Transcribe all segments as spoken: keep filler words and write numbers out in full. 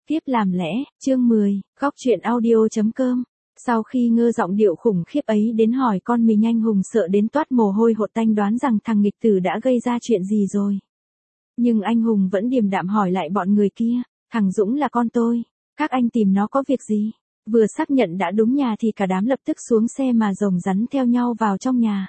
Tiếp làm lẽ, chương mười, góc truyện audio.com. Sau khi ngơ giọng điệu khủng khiếp ấy đến hỏi con mình, anh Hùng sợ đến toát mồ hôi hột tanh, đoán rằng thằng nghịch tử đã gây ra chuyện gì rồi. Nhưng anh Hùng vẫn điềm đạm hỏi lại bọn người kia, thằng Dũng là con tôi, các anh tìm nó có việc gì? Vừa xác nhận đã đúng nhà thì cả đám lập tức xuống xe mà rồng rắn theo nhau vào trong nhà.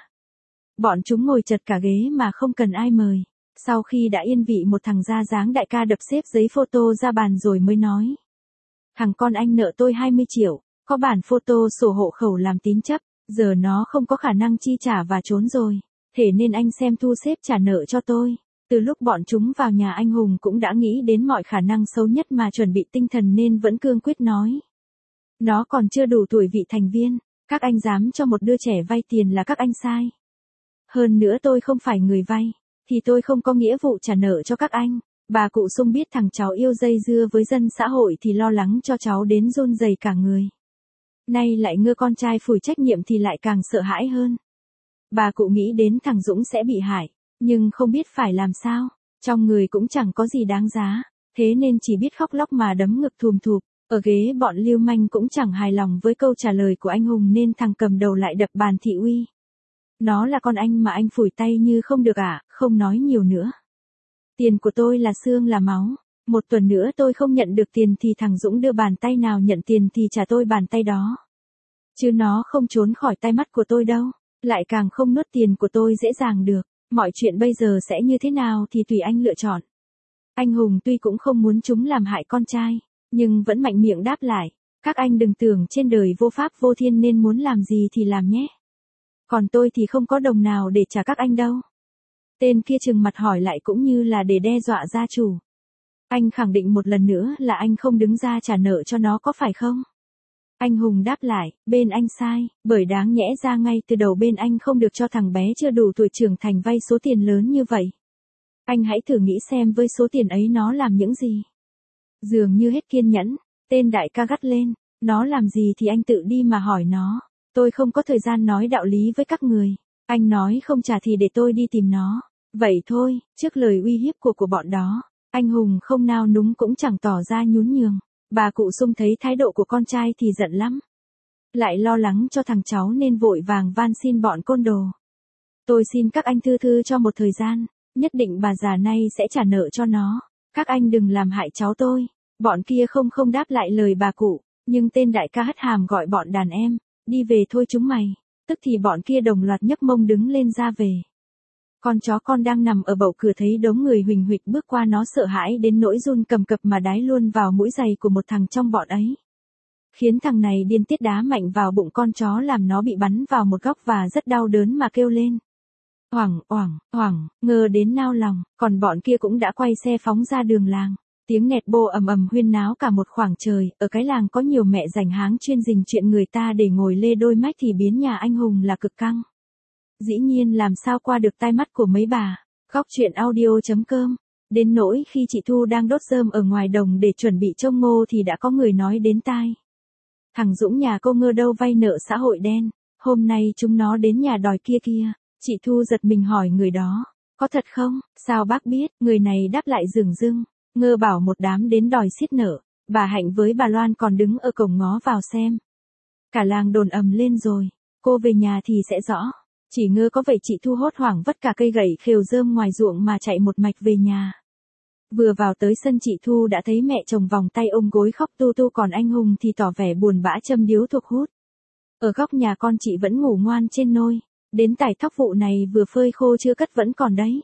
Bọn chúng ngồi chật cả ghế mà không cần ai mời. Sau khi đã yên vị, một thằng ra dáng đại ca đập xếp giấy photo ra bàn rồi mới nói. Thằng con anh nợ tôi hai mươi triệu, có bản photo sổ hộ khẩu làm tín chấp, giờ nó không có khả năng chi trả và trốn rồi. Thế nên anh xem thu xếp trả nợ cho tôi. Từ lúc bọn chúng vào nhà, anh Hùng cũng đã nghĩ đến mọi khả năng xấu nhất mà chuẩn bị tinh thần nên vẫn cương quyết nói. Nó còn chưa đủ tuổi vị thành viên, các anh dám cho một đứa trẻ vay tiền là các anh sai. Hơn nữa tôi không phải người vay, thì tôi không có nghĩa vụ trả nợ cho các anh. Bà cụ Sung biết thằng cháu yêu dây dưa với dân xã hội thì lo lắng cho cháu đến run rẩy cả người. Nay lại ngơ con trai phủi trách nhiệm thì lại càng sợ hãi hơn. Bà cụ nghĩ đến thằng Dũng sẽ bị hại, nhưng không biết phải làm sao. Trong người cũng chẳng có gì đáng giá, thế nên chỉ biết khóc lóc mà đấm ngực thùm thụp. Ở ghế bọn lưu manh cũng chẳng hài lòng với câu trả lời của anh Hùng nên thằng cầm đầu lại đập bàn thị uy. Nó là con anh mà anh phủi tay như không được à, không nói nhiều nữa. Tiền của tôi là xương là máu, một tuần nữa tôi không nhận được tiền thì thằng Dũng đưa bàn tay nào nhận tiền thì trả tôi bàn tay đó. Chứ nó không trốn khỏi tay mắt của tôi đâu, lại càng không nuốt tiền của tôi dễ dàng được. Mọi chuyện bây giờ sẽ như thế nào thì tùy anh lựa chọn. Anh Hùng tuy cũng không muốn chúng làm hại con trai, nhưng vẫn mạnh miệng đáp lại. Các anh đừng tưởng trên đời vô pháp vô thiên nên muốn làm gì thì làm nhé. Còn tôi thì không có đồng nào để trả các anh đâu. Tên kia trừng mặt hỏi lại cũng như là để đe dọa gia chủ. Anh khẳng định một lần nữa là anh không đứng ra trả nợ cho nó có phải không? Anh Hùng đáp lại, bên anh sai, bởi đáng nhẽ ra ngay từ đầu bên anh không được cho thằng bé chưa đủ tuổi trưởng thành vay số tiền lớn như vậy. Anh hãy thử nghĩ xem với số tiền ấy nó làm những gì. Dường như hết kiên nhẫn, tên đại ca gắt lên, nó làm gì thì anh tự đi mà hỏi nó. Tôi không có thời gian nói đạo lý với các người. Anh nói không trả thì để tôi đi tìm nó. Vậy thôi, trước lời uy hiếp của của bọn đó, anh Hùng không nao núng cũng chẳng tỏ ra nhún nhường. Bà cụ Sung thấy thái độ của con trai thì giận lắm. Lại lo lắng cho thằng cháu nên vội vàng van xin bọn côn đồ. Tôi xin các anh thư thư cho một thời gian, nhất định bà già này sẽ trả nợ cho nó. Các anh đừng làm hại cháu tôi. Bọn kia không không đáp lại lời bà cụ, nhưng tên đại ca hất hàm gọi bọn đàn em. Đi về thôi chúng mày. Tức thì bọn kia đồng loạt nhấc mông đứng lên ra về. Con chó con đang nằm ở bậu cửa thấy đống người huỳnh huỵch bước qua, nó sợ hãi đến nỗi run cầm cập mà đái luôn vào mũi giày của một thằng trong bọn ấy. Khiến thằng này điên tiết đá mạnh vào bụng con chó làm nó bị bắn vào một góc và rất đau đớn mà kêu lên. Hoảng, oảng, hoảng, ngơ đến nao lòng, còn bọn kia cũng đã quay xe phóng ra đường làng. Tiếng nẹt bô ầm ầm huyên náo cả một khoảng trời, ở cái làng có nhiều mẹ rảnh háng chuyên dình chuyện người ta để ngồi lê đôi mách thì biến nhà anh Hùng là cực căng. Dĩ nhiên làm sao qua được tai mắt của mấy bà. Góc truyện audio.com. Đến nỗi khi chị Thu đang đốt rơm ở ngoài đồng để chuẩn bị trông ngô thì đã có người nói đến tai. Thằng Dũng nhà cô ngơ đâu vay nợ xã hội đen, hôm nay chúng nó đến nhà đòi kia kia. Chị Thu giật mình hỏi người đó, có thật không? Sao bác biết? Người này đáp lại dửng dưng. Ngơ bảo một đám đến đòi xiết nợ, bà Hạnh với bà Loan còn đứng ở cổng ngó vào xem. Cả làng đồn ầm lên rồi, cô về nhà thì sẽ rõ. Chỉ ngơ có vậy chị Thu hốt hoảng vất cả cây gậy khều rơm ngoài ruộng mà chạy một mạch về nhà. Vừa vào tới sân chị Thu đã thấy mẹ chồng vòng tay ôm gối khóc tu tu, còn anh Hùng thì tỏ vẻ buồn bã châm điếu thuốc hút. Ở góc nhà con chị vẫn ngủ ngoan trên nôi, đến tải thóc vụ này vừa phơi khô chưa cất vẫn còn đấy.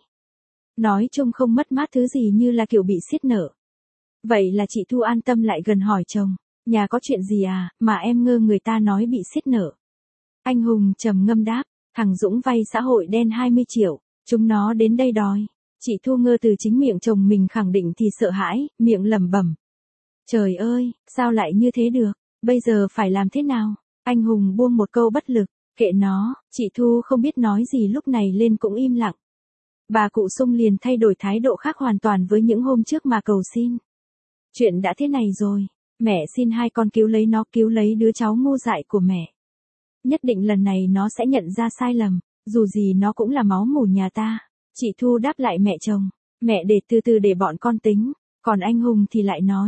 Nói chung không mất mát thứ gì như là kiểu bị xiết nợ. Vậy là chị Thu an tâm lại gần hỏi chồng, nhà có chuyện gì à, mà em ngơ người ta nói bị xiết nợ. Anh Hùng trầm ngâm đáp, thằng Dũng vay xã hội đen hai mươi triệu, chúng nó đến đây đòi. Chị Thu ngơ từ chính miệng chồng mình khẳng định thì sợ hãi, miệng lẩm bẩm. Trời ơi, sao lại như thế được, bây giờ phải làm thế nào? Anh Hùng buông một câu bất lực, kệ nó, chị Thu không biết nói gì lúc này lên cũng im lặng. Bà cụ Sung liền thay đổi thái độ khác hoàn toàn với những hôm trước mà cầu xin. Chuyện đã thế này rồi, mẹ xin hai con cứu lấy nó, cứu lấy đứa cháu ngu dại của mẹ. Nhất định lần này nó sẽ nhận ra sai lầm, dù gì nó cũng là máu mủ nhà ta. Chị Thu đáp lại mẹ chồng, mẹ để từ từ để bọn con tính, còn anh Hùng thì lại nói,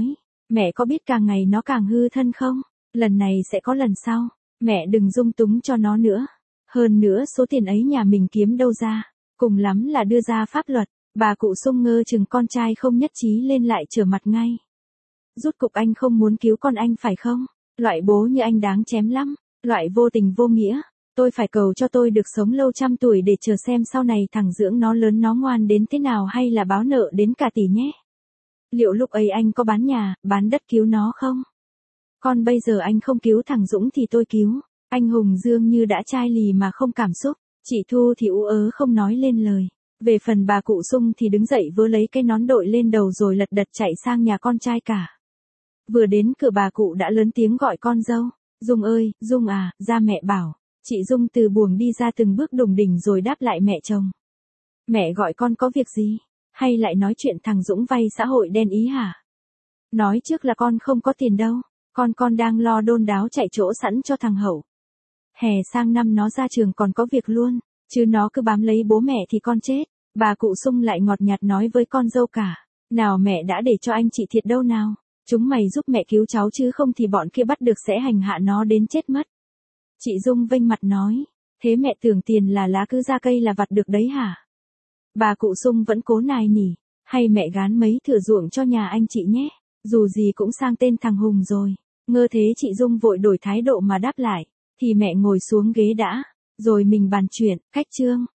Mẹ có biết càng ngày nó càng hư thân không? Lần này sẽ có lần sau. Mẹ đừng dung túng cho nó nữa. Hơn nữa số tiền ấy nhà mình kiếm đâu ra. Cùng lắm là đưa ra pháp luật. Bà cụ Sung ngơ chừng con trai không nhất trí lên lại trở mặt ngay. Rút cục anh không muốn cứu con anh phải không? Loại bố như anh đáng chém lắm. Loại vô tình vô nghĩa. Tôi phải cầu cho tôi được sống lâu trăm tuổi để chờ xem sau này thằng dưỡng nó lớn nó ngoan đến thế nào hay là báo nợ đến cả tỷ nhé. Liệu lúc ấy anh có bán nhà, bán đất cứu nó không? Còn bây giờ anh không cứu thằng Dũng thì tôi cứu. Anh Hùng Dương như đã chai lì mà không cảm xúc. Chị Thu thì ú ớ không nói lên lời. Về phần bà cụ Sung thì đứng dậy vớ lấy cái nón đội lên đầu rồi lật đật chạy sang nhà con trai cả. Vừa đến cửa bà cụ đã lớn tiếng gọi con dâu. Dung ơi, Dung à, ra mẹ bảo. Chị Dung từ buồng đi ra từng bước đùng đỉnh rồi đáp lại mẹ chồng. Mẹ gọi con có việc gì? Hay lại nói chuyện thằng Dũng vay xã hội đen ý hả? Nói trước là con không có tiền đâu. Con con đang lo đôn đáo chạy chỗ sẵn cho thằng Hậu. Hè sang năm nó ra trường còn có việc luôn. Chứ nó cứ bám lấy bố mẹ thì con chết. Bà cụ Sung lại ngọt nhạt nói với con dâu cả. Nào mẹ đã để cho anh chị thiệt đâu nào. Chúng mày giúp mẹ cứu cháu chứ không thì bọn kia bắt được sẽ hành hạ nó đến chết mất. Chị Dung vênh mặt nói. Thế mẹ tưởng tiền là lá cứ ra cây là vặt được đấy hả? Bà cụ Sung vẫn cố nài nỉ. Hay mẹ gán mấy thửa ruộng cho nhà anh chị nhé. Dù gì cũng sang tên thằng Hùng rồi. Ngơ thế chị Dung vội đổi thái độ mà đáp lại. Thì mẹ ngồi xuống ghế đã. Rồi mình bàn chuyện, khách trương.